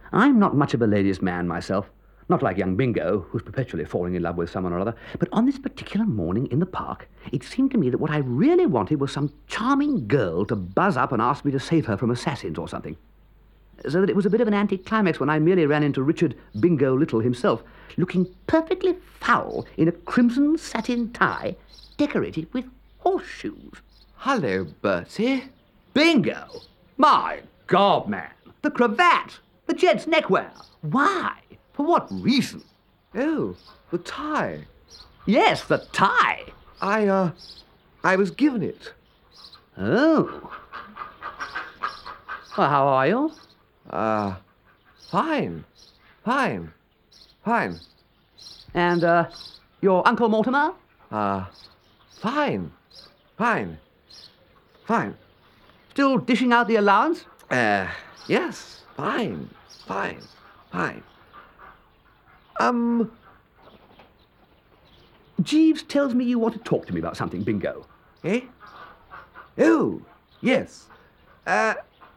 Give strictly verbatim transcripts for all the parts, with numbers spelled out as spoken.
I'm not much of a ladies' man myself. Not like young Bingo, who's perpetually falling in love with someone or other. But on this particular morning in the park, it seemed to me that what I really wanted was some charming girl to buzz up and ask me to save her from assassins or something. So that it was a bit of an anticlimax when I merely ran into Richard Bingo Little himself, looking perfectly foul in a crimson satin tie decorated with horseshoes. Hello, Bertie. Bingo! My God, man! The cravat! The gent's neckwear! Why? For what reason? Oh, the tie. Yes, the tie! I, uh, I was given it. Oh. Well, how are you? Uh, fine. Fine. Fine. And, uh, your Uncle Mortimer? Uh, fine. Fine. Fine. Still dishing out the allowance? Uh, yes. Fine. Fine. Fine. Um... Jeeves tells me you want to talk to me about something, Bingo. Eh? Oh, yes. Uh...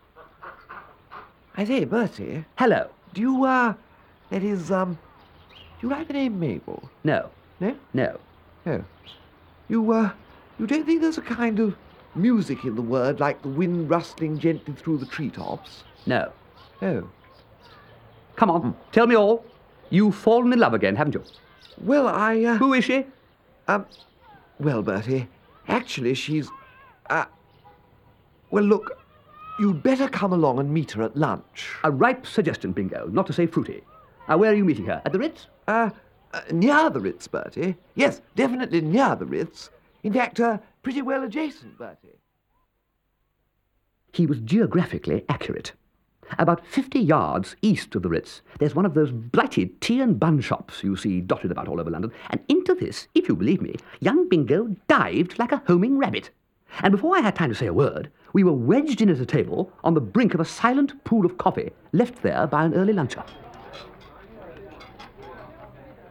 I say, Bertie. Hello. Do you, uh... That is, um... Do you like the name Mabel? No. No? No. No. You, uh... You don't think there's a kind of music in the word, like the wind rustling gently through the treetops? No. Oh. Come on, mm. Tell me all. You've fallen in love again, haven't you? Well, I, uh... Who is she? Um... Well, Bertie, actually, she's... Uh... Well, look, you'd better come along and meet her at lunch. A ripe suggestion, Bingo, not to say fruity. Now, where are you meeting her? At the Ritz? Uh, uh near the Ritz, Bertie. Yes, definitely near the Ritz. In fact, uh, pretty well adjacent, Bertie. He was geographically accurate. About fifty yards east of the Ritz, there's one of those blighted tea and bun shops you see dotted about all over London, and into this, if you believe me, young Bingo dived like a homing rabbit. And before I had time to say a word, we were wedged in at a table on the brink of a silent pool of coffee left there by an early luncher.